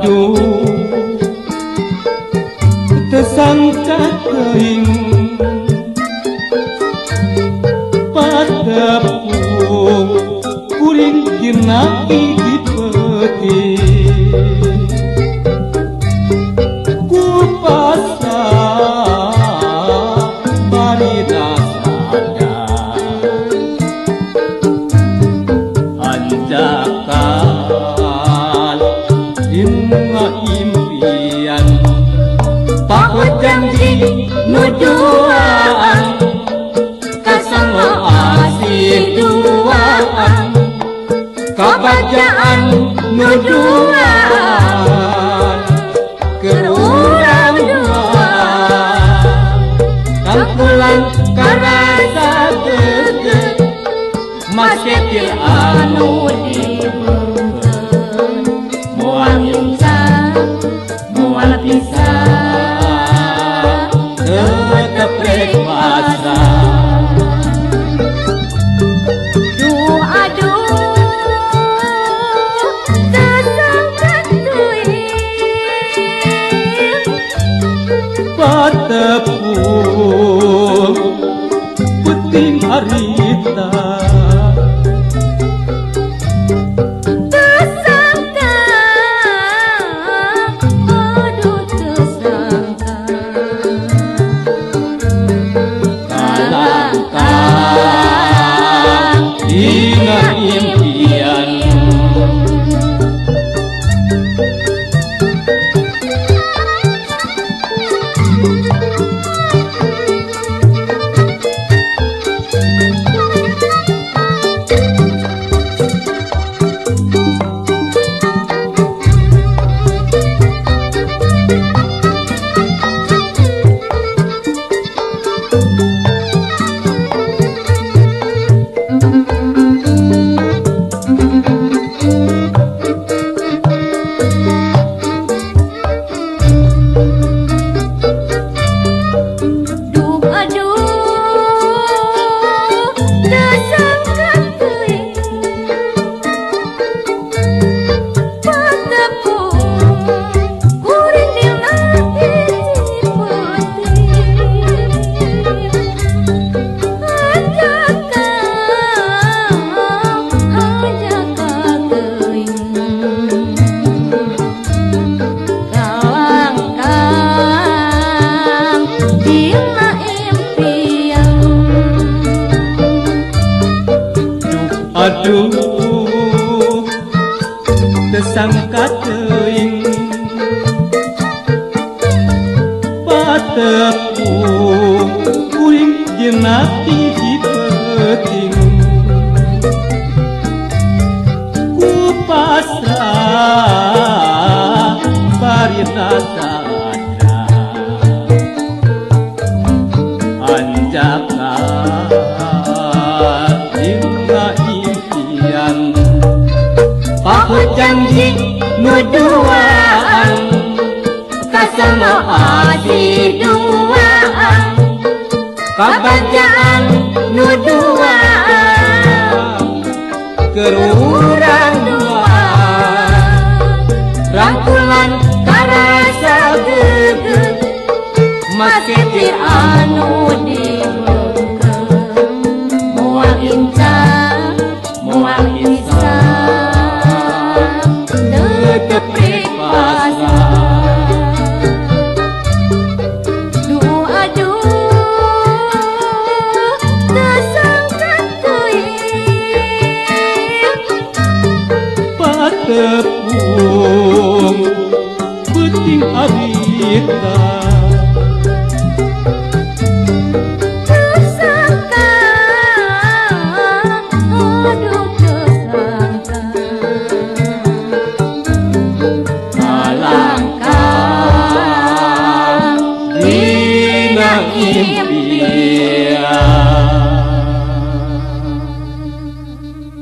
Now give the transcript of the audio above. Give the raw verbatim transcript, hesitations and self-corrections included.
aduh tersangka teuing patepung kuring kina hiji peuting ku pasrah bari rasana anjakan dina impian paut janji nuduaan kasama asih duaan kabajaan nuduaan kerurang duaan kampulan karasa geget masketil anu dibeungkeun moal insang moal pisah keteprek masa duh aduh tersangka teuing patepung puting harita tersangka aduh tersangka kalangkah dina impian duh aduh tersangka teuing patepung kuring dina hiji peuting anjakan teuing kalangkang dina impian aduh tersangka teuing patepung kuring dina hiji peuting ku pasrah bari rasana anjakan dina impian paut janji nuduaan kasama asih duaan kabajaan nuduaan kerurang duaan rangkulan karasa geget masketil anu dibeungkeun moal insang moal hisang teteprek pasrah duh aduh tersangka teuing patepung puting harita